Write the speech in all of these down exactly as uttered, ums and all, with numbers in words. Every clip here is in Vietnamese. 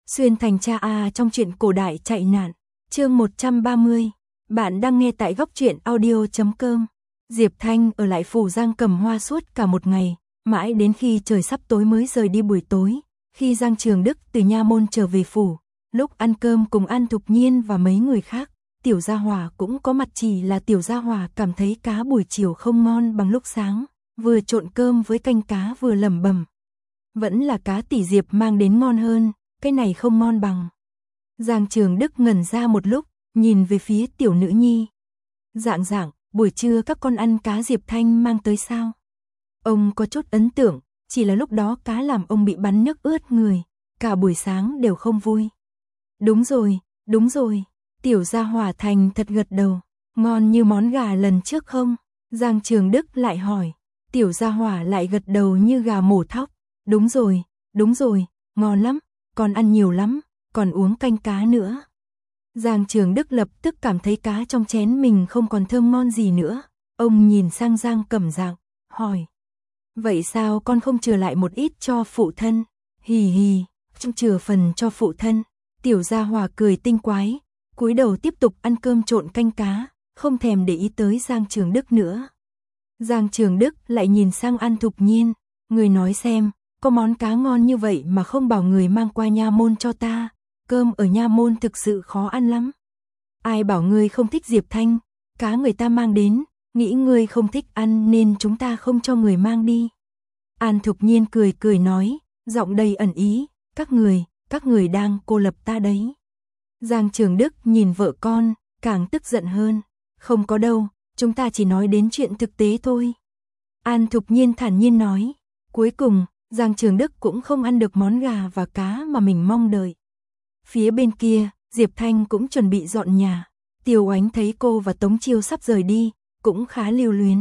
Xuyên thành cha A trong truyện cổ đại chạy nạn, chương một trăm ba mươi. Bạn đang nghe tại góc truyện audio chấm com. Diệp Thanh ở lại phủ Giang Cầm Hoa suốt cả một ngày, mãi đến khi trời sắp tối mới rời đi buổi tối. Khi Giang Trường Đức từ nha môn trở về phủ, lúc ăn cơm cùng An Thục Nhiên và mấy người khác, Tiểu Gia Hỏa cũng có mặt, chỉ là Tiểu Gia Hỏa cảm thấy cá buổi chiều không ngon bằng lúc sáng, vừa trộn cơm với canh cá vừa lẩm bẩm. Vẫn là cá tỷ Diệp mang đến ngon hơn, cái này không ngon bằng. Giang Trường Đức ngẩn ra một lúc, nhìn về phía tiểu nữ nhi. Dạng dạng, buổi trưa các con ăn cá Diệp Thanh mang tới sao? Ông có chút ấn tượng, chỉ là lúc đó cá làm ông bị bắn nước ướt người, cả buổi sáng đều không vui. Đúng rồi, đúng rồi, Tiểu Gia Hỏa thành thật gật đầu, ngon như món gà lần trước không? Giang Trường Đức lại hỏi, Tiểu Gia Hỏa lại gật đầu như gà mổ thóc, đúng rồi, đúng rồi, ngon lắm, còn ăn nhiều lắm, còn uống canh cá nữa. Giang Trường Đức lập tức cảm thấy cá trong chén mình không còn thơm ngon gì nữa, ông nhìn sang Giang Cẩm Dạng, hỏi, vậy sao con không chừa lại một ít cho phụ thân? Hì hì, trong chừa phần cho phụ thân. Tiểu Gia Hỏa cười tinh quái, cúi đầu tiếp tục ăn cơm trộn canh cá, không thèm để ý tới Giang Trường Đức nữa. Giang Trường Đức lại nhìn sang An Thục Nhiên, người nói xem, có món cá ngon như vậy mà không bảo người mang qua nha môn cho ta, cơm ở nha môn thực sự khó ăn lắm. Ai bảo ngươi không thích Diệp Thanh, cá người ta mang đến, nghĩ ngươi không thích ăn nên chúng ta không cho người mang đi. An Thục Nhiên cười cười nói, giọng đầy ẩn ý, các người, các người đang cô lập ta đấy. Giang Trường Đức nhìn vợ con, càng tức giận hơn, không có đâu, chúng ta chỉ nói đến chuyện thực tế thôi. An Thục Nhiên thản nhiên nói, cuối cùng, Giang Trường Đức cũng không ăn được món gà và cá mà mình mong đợi. Phía bên kia, Diệp Thanh cũng chuẩn bị dọn nhà. Tiêu Oánh thấy cô và Tống Chiêu sắp rời đi, cũng khá lưu luyến.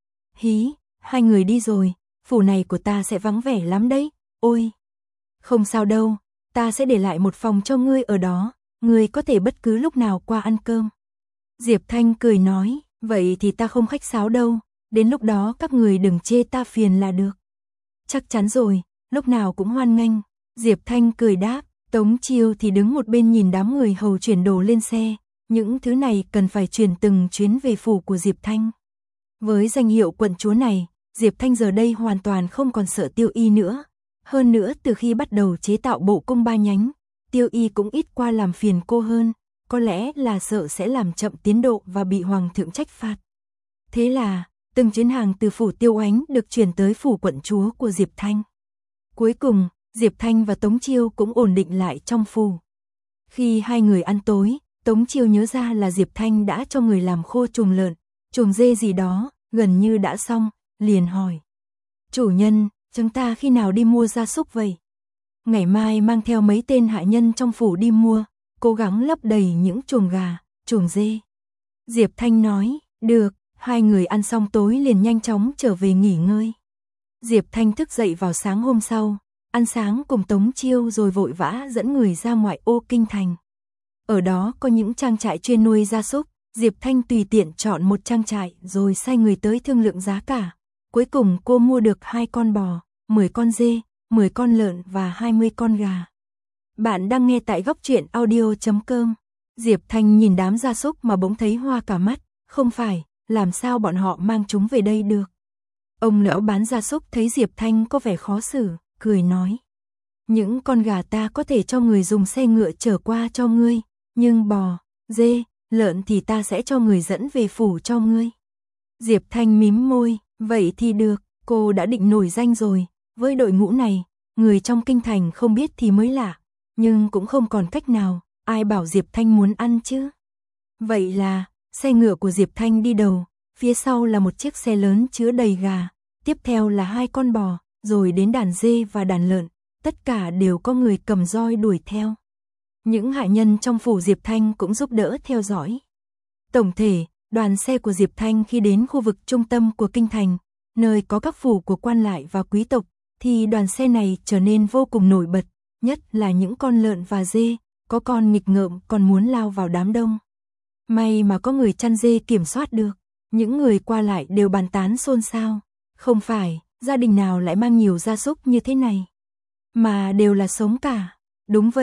Hí, hai người đi rồi, phủ này của ta sẽ vắng vẻ lắm đấy, ôi. Không sao đâu, ta sẽ để lại một phòng cho ngươi ở đó, ngươi có thể bất cứ lúc nào qua ăn cơm. Diệp Thanh cười nói, vậy thì ta không khách sáo đâu, đến lúc đó các người đừng chê ta phiền là được. Chắc chắn rồi, lúc nào cũng hoan nghênh. Diệp Thanh cười đáp, Tống Chiêu thì đứng một bên nhìn đám người hầu chuyển đồ lên xe, những thứ này cần phải chuyển từng chuyến về phủ của Diệp Thanh. Với danh hiệu quận chúa này, Diệp Thanh giờ đây hoàn toàn không còn sợ Tiêu Y nữa. Hơn nữa từ khi bắt đầu chế tạo bộ cung ba nhánh, Tiêu Y cũng ít qua làm phiền cô hơn, có lẽ là sợ sẽ làm chậm tiến độ và bị hoàng thượng trách phạt. Thế là, từng chuyến hàng từ phủ Tiêu Oánh được chuyển tới phủ quận chúa của Diệp Thanh. Cuối cùng, Diệp Thanh và Tống Chiêu cũng ổn định lại trong phủ. Khi hai người ăn tối, Tống Chiêu nhớ ra là Diệp Thanh đã cho người làm khô chuồng lợn, chuồng dê gì đó, gần như đã xong, liền hỏi. Chủ nhân, chúng ta khi nào đi mua gia súc vậy? Ngày mai mang theo mấy tên hạ nhân trong phủ đi mua, cố gắng lấp đầy những chuồng gà, chuồng dê. Diệp Thanh nói, được. Hai người ăn xong tối liền nhanh chóng trở về nghỉ ngơi. Diệp Thanh thức dậy vào sáng hôm sau, ăn sáng cùng Tống Chiêu rồi vội vã dẫn người ra ngoại ô kinh thành. Ở đó có những trang trại chuyên nuôi gia súc, Diệp Thanh tùy tiện chọn một trang trại rồi sai người tới thương lượng giá cả. Cuối cùng cô mua được hai con bò, mười con dê, mười con lợn và hai mươi con gà. Bạn đang nghe tại góc truyện audio chấm com. Diệp Thanh nhìn đám gia súc mà bỗng thấy hoa cả mắt, không phải, làm sao bọn họ mang chúng về đây được. Ông lão bán gia súc thấy Diệp Thanh có vẻ khó xử, cười nói. Những con gà ta có thể cho người dùng xe ngựa chở qua cho ngươi, nhưng bò, dê, lợn thì ta sẽ cho người dẫn về phủ cho ngươi. Diệp Thanh mím môi, vậy thì được, cô đã định nổi danh rồi, với đội ngũ này, người trong kinh thành không biết thì mới lạ, nhưng cũng không còn cách nào, ai bảo Diệp Thanh muốn ăn chứ. Vậy là, xe ngựa của Diệp Thanh đi đầu, phía sau là một chiếc xe lớn chứa đầy gà, tiếp theo là hai con bò, rồi đến đàn dê và đàn lợn, tất cả đều có người cầm roi đuổi theo. Những hạ nhân trong phủ Diệp Thanh cũng giúp đỡ theo dõi. Tổng thể, đoàn xe của Diệp Thanh khi đến khu vực trung tâm của kinh thành, nơi có các phủ của quan lại và quý tộc, thì đoàn xe này trở nên vô cùng nổi bật, nhất là những con lợn và dê, có con nghịch ngợm còn muốn lao vào đám đông. May mà có người chăn dê kiểm soát được, những người qua lại đều bàn tán xôn xao. Không phải, gia đình nào lại mang nhiều gia súc như thế này, mà đều là sống cả. Đúng vậy,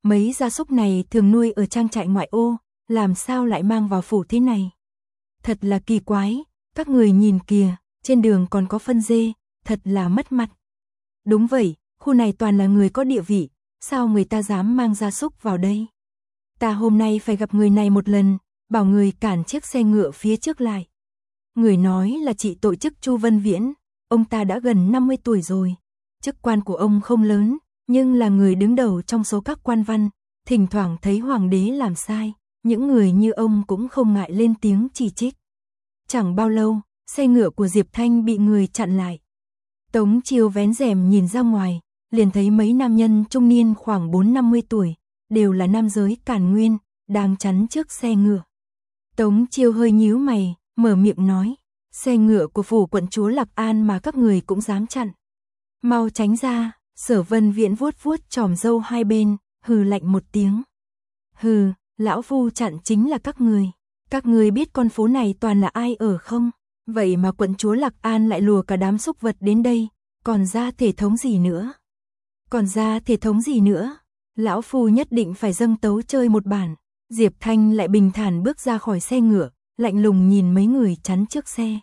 Mấy gia súc này thường nuôi ở trang trại ngoại ô, làm sao lại mang vào phủ thế này? Thật là kỳ quái, các người nhìn kìa, trên đường còn có phân dê, thật là mất mặt. Đúng vậy, khu này toàn là người có địa vị, sao người ta dám mang gia súc vào đây? Ta hôm nay phải gặp người này một lần, bảo người cản chiếc xe ngựa phía trước lại. Người nói là chị tội chức Chu Vân Viễn, ông ta đã gần năm mươi tuổi rồi. Chức quan của ông không lớn, nhưng là người đứng đầu trong số các quan văn, thỉnh thoảng thấy hoàng đế làm sai, những người như ông cũng không ngại lên tiếng chỉ trích. Chẳng bao lâu, xe ngựa của Diệp Thanh bị người chặn lại. Tống Chiêu vén rèm nhìn ra ngoài, liền thấy mấy nam nhân trung niên khoảng bốn năm mươi tuổi, đều là nam giới Càn Nguyên, đang chắn trước xe ngựa. Tống Chiêu hơi nhíu mày, mở miệng nói, xe ngựa của phủ quận chúa Lạc An mà các người cũng dám chặn. Mau tránh ra, Sở Vân Viễn vuốt vuốt chòm râu hai bên, hừ lạnh một tiếng. Hừ, lão phu chặn chính là các người. Các người biết con phố này toàn là ai ở không? Vậy mà quận chúa Lạc An lại lùa cả đám súc vật đến đây, còn ra thể thống gì nữa? Còn ra thể thống gì nữa? Lão phu nhất định phải dâng tấu chơi một bản. Diệp Thanh lại bình thản bước ra khỏi xe ngựa, lạnh lùng nhìn mấy người chắn trước xe.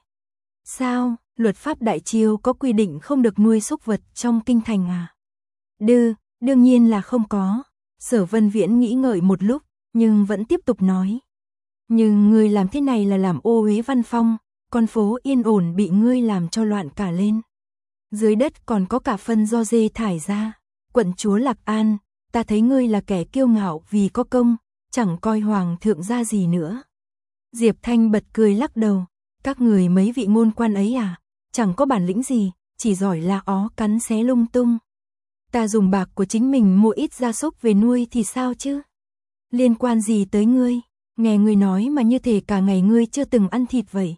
Sao, luật pháp Đại Chiêu có quy định không được nuôi súc vật trong kinh thành à? Đư, đương nhiên là không có. Sở Vân Viễn nghĩ ngợi một lúc, nhưng vẫn tiếp tục nói. Nhưng ngươi làm thế này là làm ô uế văn phong, con phố yên ổn bị ngươi làm cho loạn cả lên. Dưới đất còn có cả phân do dê thải ra. Quận chúa Lạc An, ta thấy ngươi là kẻ kiêu ngạo vì có công, chẳng coi hoàng thượng ra gì nữa. Diệp Thanh bật cười lắc đầu, các người mấy vị ngôn quan ấy à, chẳng có bản lĩnh gì, chỉ giỏi la ó cắn xé lung tung. Ta dùng bạc của chính mình mua ít gia súc về nuôi thì sao chứ? Liên quan gì tới ngươi? Nghe ngươi nói mà như thể cả ngày ngươi chưa từng ăn thịt vậy.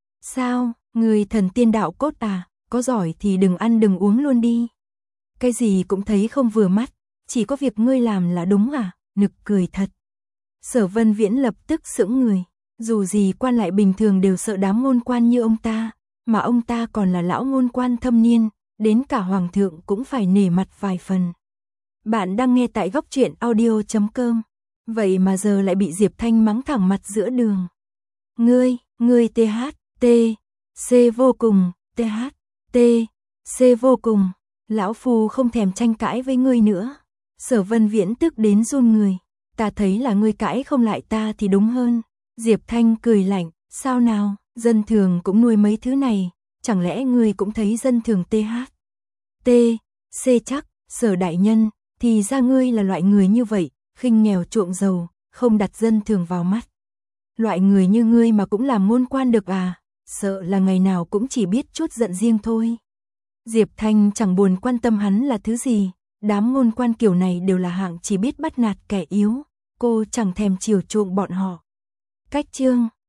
Sao, ngươi thần tiên đạo cốt à, có giỏi thì đừng ăn đừng uống luôn đi. Cái gì cũng thấy không vừa mắt, chỉ có việc ngươi làm là đúng à, nực cười thật. Sở Vân Viễn lập tức sững người, dù gì quan lại bình thường đều sợ đám ngôn quan như ông ta, mà ông ta còn là lão ngôn quan thâm niên, đến cả hoàng thượng cũng phải nể mặt vài phần. Bạn đang nghe tại góc truyện audio chấm com, vậy mà giờ lại bị Diệp Thanh mắng thẳng mặt giữa đường. Ngươi, ngươi th, t, c vô cùng, th, t, c vô cùng, lão phu không thèm tranh cãi với ngươi nữa. Sở Vân Viễn tức đến run người, ta thấy là ngươi cãi không lại ta thì đúng hơn. Diệp Thanh cười lạnh, sao nào, dân thường cũng nuôi mấy thứ này, chẳng lẽ ngươi cũng thấy dân thường th, t, c chắc, Sở đại nhân, thì ra ngươi là loại người như vậy, khinh nghèo chuộng giàu, không đặt dân thường vào mắt. Loại người như ngươi mà cũng làm ngôn quan được à, sợ là ngày nào cũng chỉ biết chút giận riêng thôi. Diệp Thanh chẳng buồn quan tâm hắn là thứ gì, đám ngôn quan kiểu này đều là hạng chỉ biết bắt nạt kẻ yếu, cô chẳng thèm chiều chuộng bọn họ. Cách chương